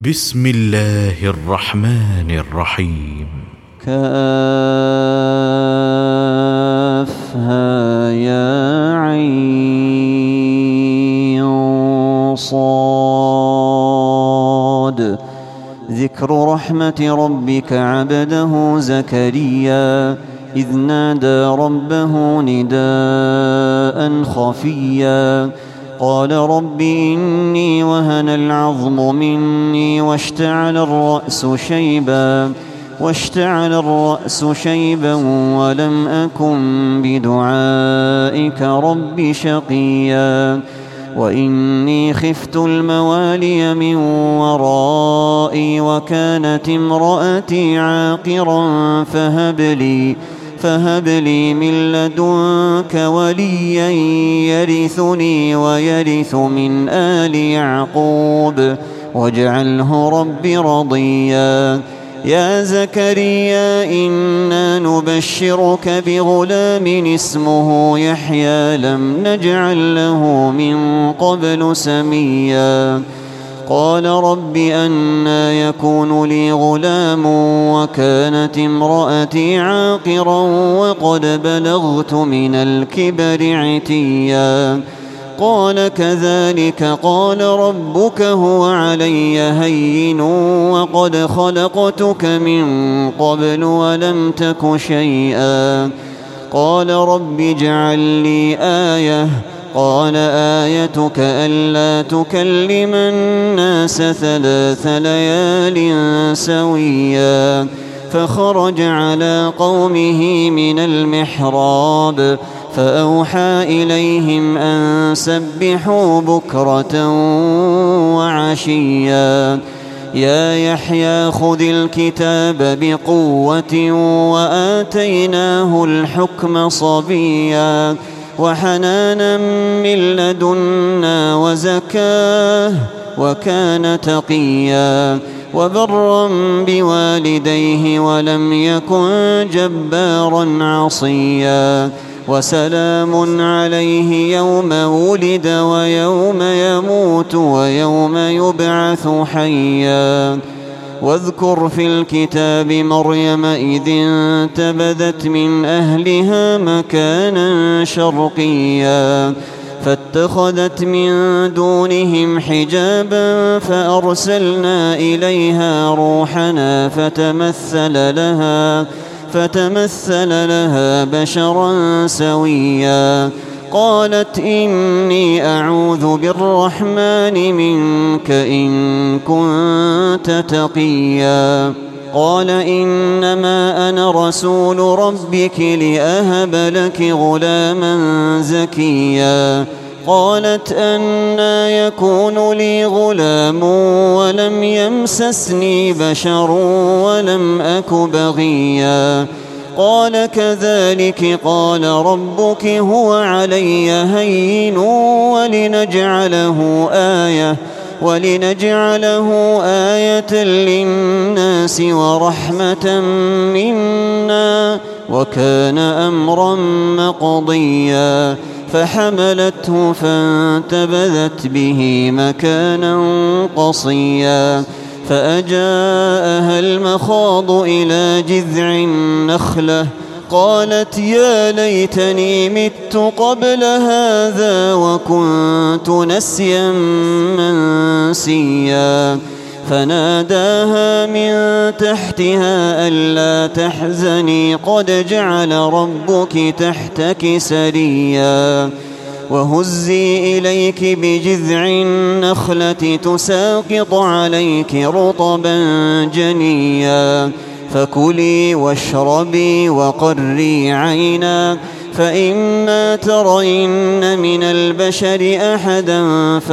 بسم الله الرحمن الرحيم. كافها يا عين صاد. ذكر رحمة ربك عبده زكريا إذ نادى ربه نداء خفيا قال رب إني وهن العظم مني واشتعل الرأس شيبا ولم أكن بدعائك رب شقيا وإني خفت الموالي من ورائي وكانت امرأتي عاقرا فهب لي من لدنك وليا يرثني ويرث من آل يعقوب واجعله رب رضيا. يا زكريا إنا نبشرك بغلام اسمه يحيى لم نجعل له من قبل سميا. قال رب أنى يكون لي غلام وكانت امرأتي عاقرا وقد بلغت من الكبر عتيا. قال كذلك قال ربك هو علي هين وقد خلقتك من قبل ولم تك شيئا. قال رب اجعل لي آية. قال آيتك ألا تكلم الناس 3 ليال سويا. فخرج على قومه من المحراب فأوحى إليهم أن سبحوا بكرة وعشيا. يا يحيى خذ الكتاب بقوة وآتيناه الحكم صبيا وحنانا من لدنا وزكاه وكان تقيا وبرا بوالديه ولم يكن جبارا عصيا. وسلام عليه يوم ولد ويوم يموت ويوم يبعث حيا. واذكر في الكتاب مريم إذ انتبذت من أهلها مكانا شرقيا فاتخذت من دونهم حجابا فأرسلنا إليها روحنا فتمثل لها بشرا سويا. قالت إني أعوذ بالرحمن منك إن كنت تقيا. قال إنما أنا رسول ربك لأهب لك غلاما زكيا. قالت أنى يكون لي غلام ولم يمسسني بشر ولم أك بغيا. قال كذلك قال ربك هو علي هين ولنجعله آية للناس ورحمة منا وكان أمرا مقضيا. فحملته فانتبذت به مكانا قصيا فأجاءها المخاض إلى جذع النخلة قالت يا ليتني مت قبل هذا وكنت نسيا منسيا. فناداها من تحتها ألا تحزني قد جعل ربك تحتك سريا. وهزي إليك بجذع النخلة تساقط عليك رطبا جنيا. فكلي واشربي وقري عينا فإما ترين من البشر أحدا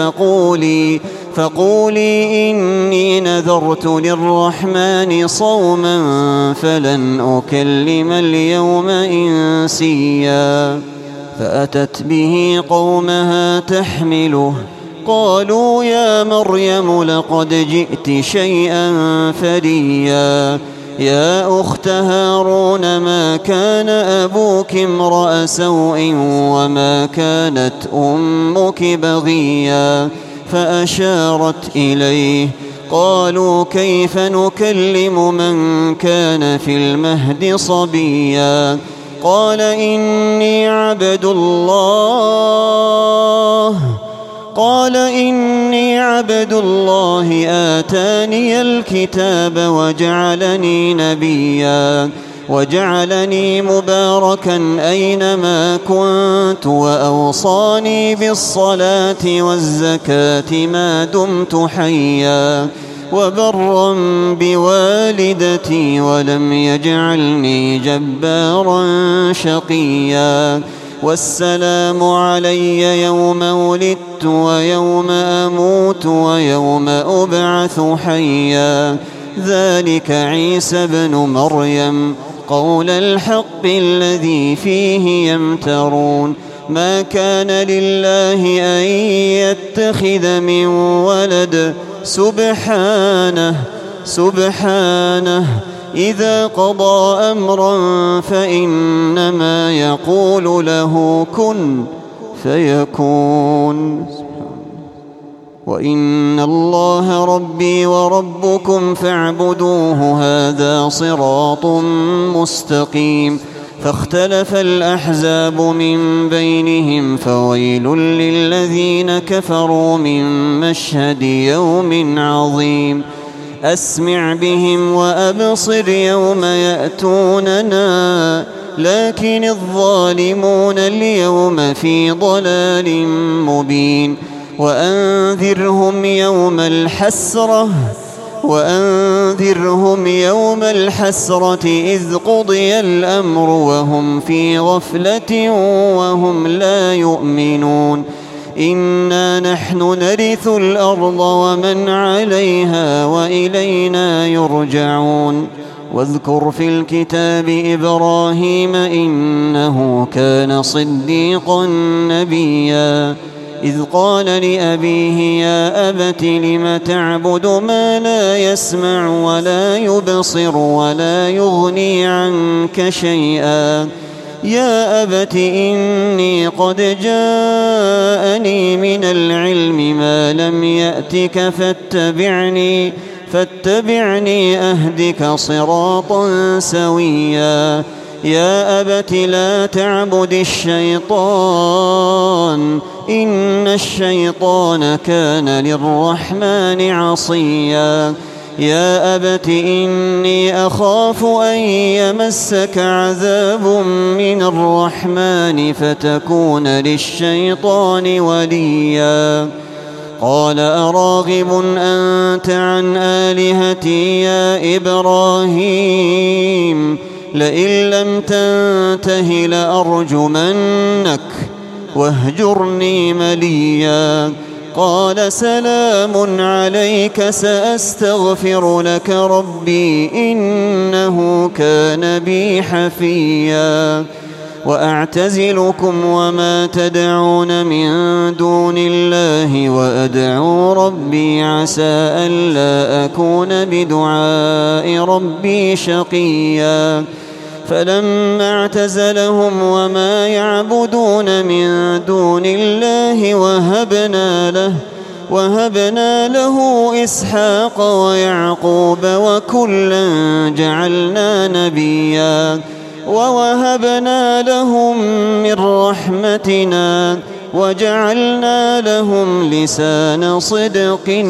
فقولي إني نذرت للرحمن صوما فلن أكلم اليوم إنسيا. فأتت به قومها تحمله قالوا يا مريم لقد جئت شيئا فريا. يا أخت هارون ما كان أبوك امرأ سوء وما كانت أمك بغيا. فأشارت إليه قالوا كيف نكلم من كان في المهد صبيا قال إني عبد الله آتاني الكتاب وجعلني نبيا وجعلني مباركا أينما كنت وأوصاني بالصلاة والزكاة ما دمت حيا وبرا بوالدتي ولم يجعلني جبارا شقيا والسلام علي يوم ولدت ويوم أموت ويوم أبعث حيا ذلك عيسى بن مريم قول الحق الذي فيه يمترون ما كان لله أن يتخذ من ولد سبحانه إذا قضى أمرا فإنما يقول له كن فيكون وإن الله ربي وربكم فاعبدوه هذا صراط مستقيم فاختلف الأحزاب من بينهم فويل للذين كفروا من مشهد يوم عظيم أسمع بهم وأبصر يوم يأتوننا لكن الظالمون اليوم في ضلال مبين وأنذرهم يوم الحسرة إذ قضي الأمر وهم في غفلة وهم لا يؤمنون إنا نحن نرث الأرض ومن عليها وإلينا يرجعون واذكر في الكتاب إبراهيم إنه كان صديقا نبيا إذ قال لأبيه يا أبت لم تعبد ما لا يسمع ولا يبصر ولا يغني عنك شيئا يا أبت إني قد جاءني من العلم ما لم يأتك فاتبعني أهدك صراطا سويا يا أبت لا تعبد الشيطان إن الشيطان كان للرحمن عصيا يا أبت إني أخاف أن يمسك عذاب من الرحمن فتكون للشيطان وليا قال أراغب أنت عن آلهتي يا إبراهيم لئن لم تنته لأرجمنك واهجرني مليا قال سلام عليك سأستغفر لك ربي إنه كان بي حفيا وأعتزلكم وما تدعون من دون الله وأدعو ربي عسى ألا أكون بدعاء ربي شقيا فلما اعتزلهم وما يعبدون من دون الله وهبنا له إسحاق ويعقوب وكلا جعلنا نبيا ووهبنا لهم من رحمتنا وجعلنا لهم لسان صدق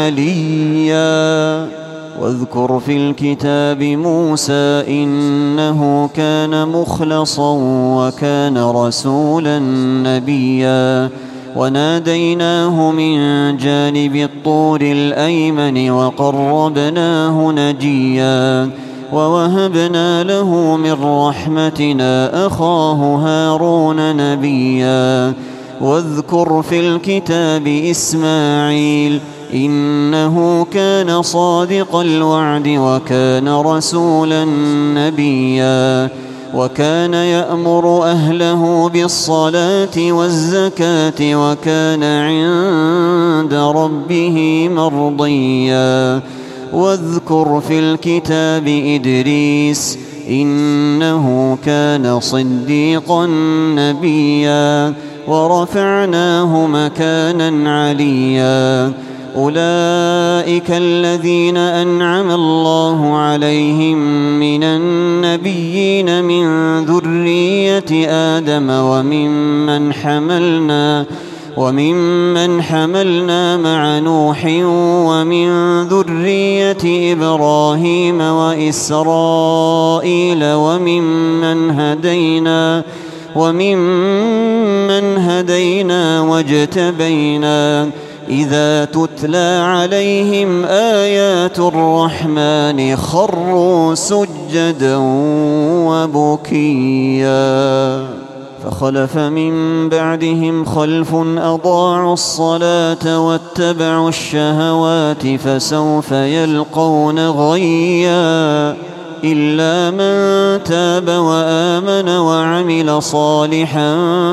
عليا واذكر في الكتاب موسى إنه كان مخلصا وكان رسولا نبيا وناديناه من جانب الطور الأيمن وقربناه نجيا ووهبنا له من رحمتنا أخاه هارون نبيا واذكر في الكتاب إسماعيل إنه كان صادق الوعد وكان رسولا نبيا وكان يأمر أهله بالصلاة والزكاة وكان عند ربه مرضيا واذكر في الكتاب إدريس إنه كان صديقا نبيا ورفعناه مكانا عليا أولئك الذين أنعم الله عليهم من النبيين من ذرية آدم وممن حملنا مع نوح ومن ذرية إبراهيم وإسرائيل وممن هدينا واجتبينا إذا تتلى عليهم آيات الرحمن خروا سجدا وبكيا فخلف من بعدهم خلف أضاعوا الصلاة واتبعوا الشهوات فسوف يلقون غيا إلا من تاب وآمن وعمل صالحا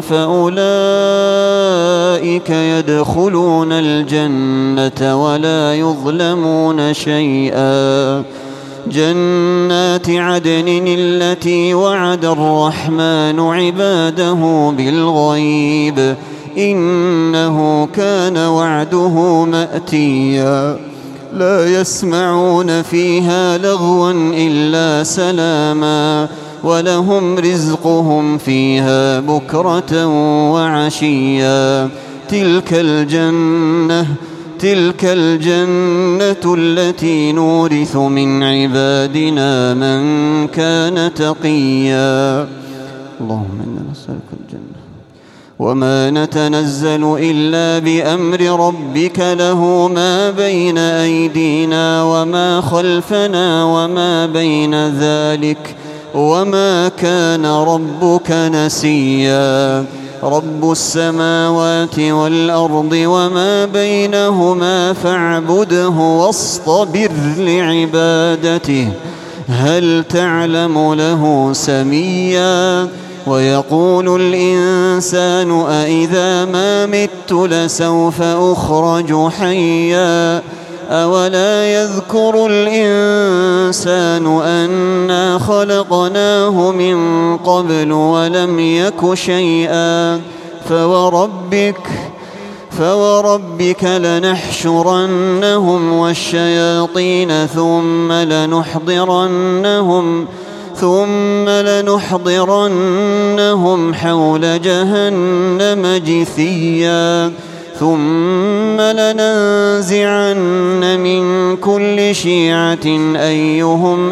فأولئك يدخلون الجنة ولا يظلمون شيئا جنات عدن التي وعد الرحمن عباده بالغيب إنه كان وعده مأتيا لا يسمعون فيها لغوا إلا سلاما ولهم رزقهم فيها بكرة وعشيا تلك الجنة التي نورث من عبادنا من كان تقيا اللهم إنا نسألك الجنة وما نتنزل إلا بأمر ربك له ما بين أيدينا وما خلفنا وما بين ذلك وما كان ربك نسيا رب السماوات والأرض وما بينهما فاعبده واصطبر لعبادته هل تعلم له سميا ويقول الإنسان أإذا ما مت لسوف أخرج حيا أولا يذكر الإنسان أنا خلقناه من قبل ولم يك شيئا فوربك لنحشرنهم والشياطين ثم لنحضرنهم حول جهنم جثيا ثم لننزعن من كل شيعة أيهم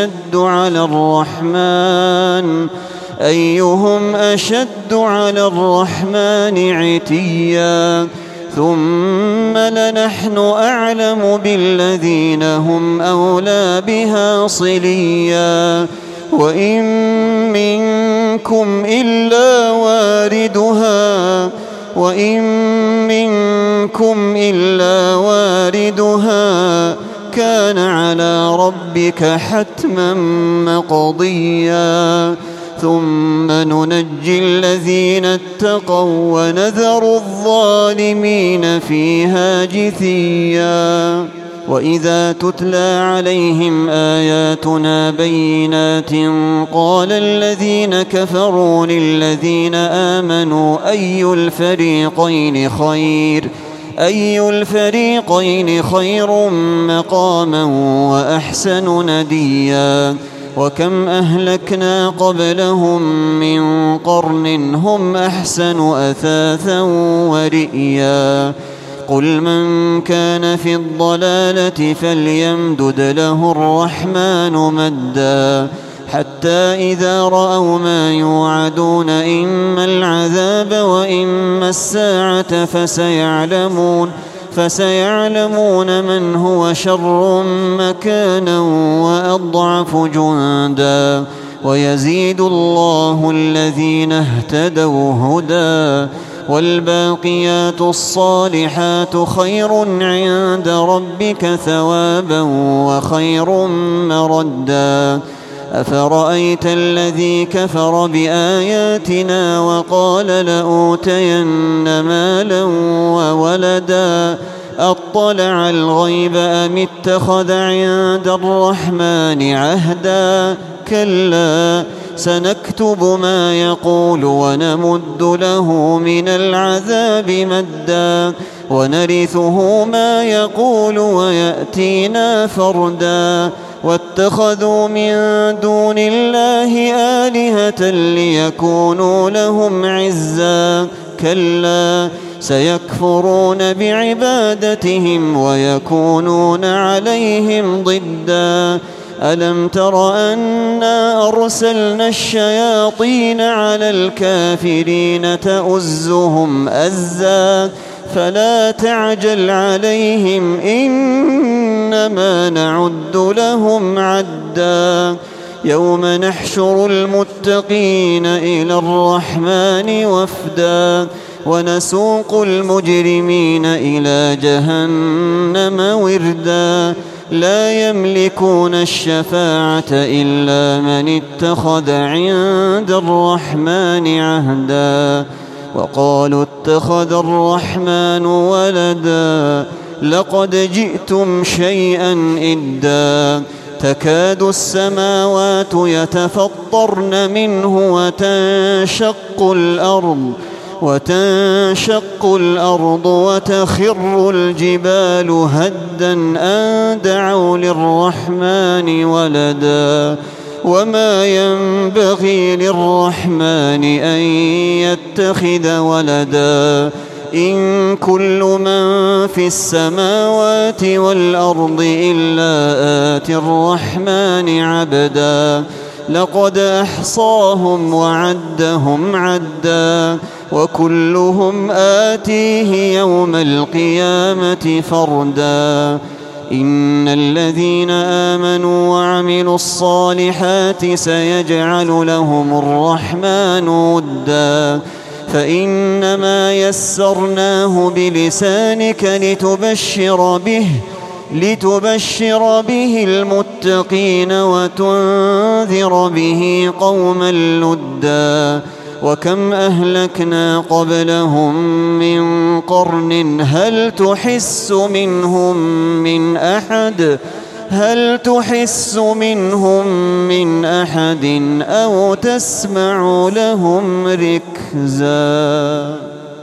أشد على الرحمن عتيا ثم لنحن أعلم بالذين هم أولى بها صليا وإن منكم إلا واردها كان على ربك حتما مقضيا ثم ننجي الذين اتقوا ونذر الظالمين فيها جثيا وإذا تتلى عليهم آياتنا بينات قال الذين كفروا للذين آمنوا أي الفريقين خير مقاما وأحسن نديا وكم أهلكنا قبلهم من قرن هم أحسن أثاثا ورئيا قل من كان في الضلالة فليمدد له الرحمن مدا حتى إذا رأوا ما يوعدون إما العذاب وإما الساعة فسيعلمون من هو شر مكانا وأضعف جندا ويزيد الله الذين اهتدوا هدى والباقيات الصالحات خير عند ربك ثوابا وخير مردا أفرأيت الذي كفر بآياتنا وقال لأوتين مالا وولدا أطلع الغيب أم اتخذ عند الرحمن عهدا سنكتب ما يقول ونمد له من العذاب مدا ونرثه ما يقول ويأتينا فردا واتخذوا من دون الله آلهة ليكونوا لهم عزا كلا سيكفرون بعبادتهم ويكونون عليهم ضدا ألم تر أنا أرسلنا الشياطين على الكافرين تؤزهم أزا فلا تعجل عليهم إنما نعد لهم عدا يوم نحشر المتقين إلى الرحمن وفدا ونسوق المجرمين إلى جهنم وردا لا يملكون الشفاعة إلا من اتخذ عند الرحمن عهدا وقالوا اتخذ الرحمن ولدا لقد جئتم شيئا إدا تكاد السماوات يتفطرن منه وتنشق الأرض وتخر الجبال هدا أن دعوا للرحمن ولدا وما ينبغي للرحمن أن يتخذ ولدا إن كل من في السماوات والأرض إلا آتي الرحمن عبدا لقد أحصاهم وعدهم عدا وكلهم آتيه يوم القيامة فردا إن الذين آمنوا وعملوا الصالحات سيجعل لهم الرحمن ودا فإنما يسرناه بلسانك لتبشر به المتقين وتنذر به قوما لدا وكم أهلكنا قبلهم من قرن هل تحس منهم من أحد أو تسمع لهم ركزا.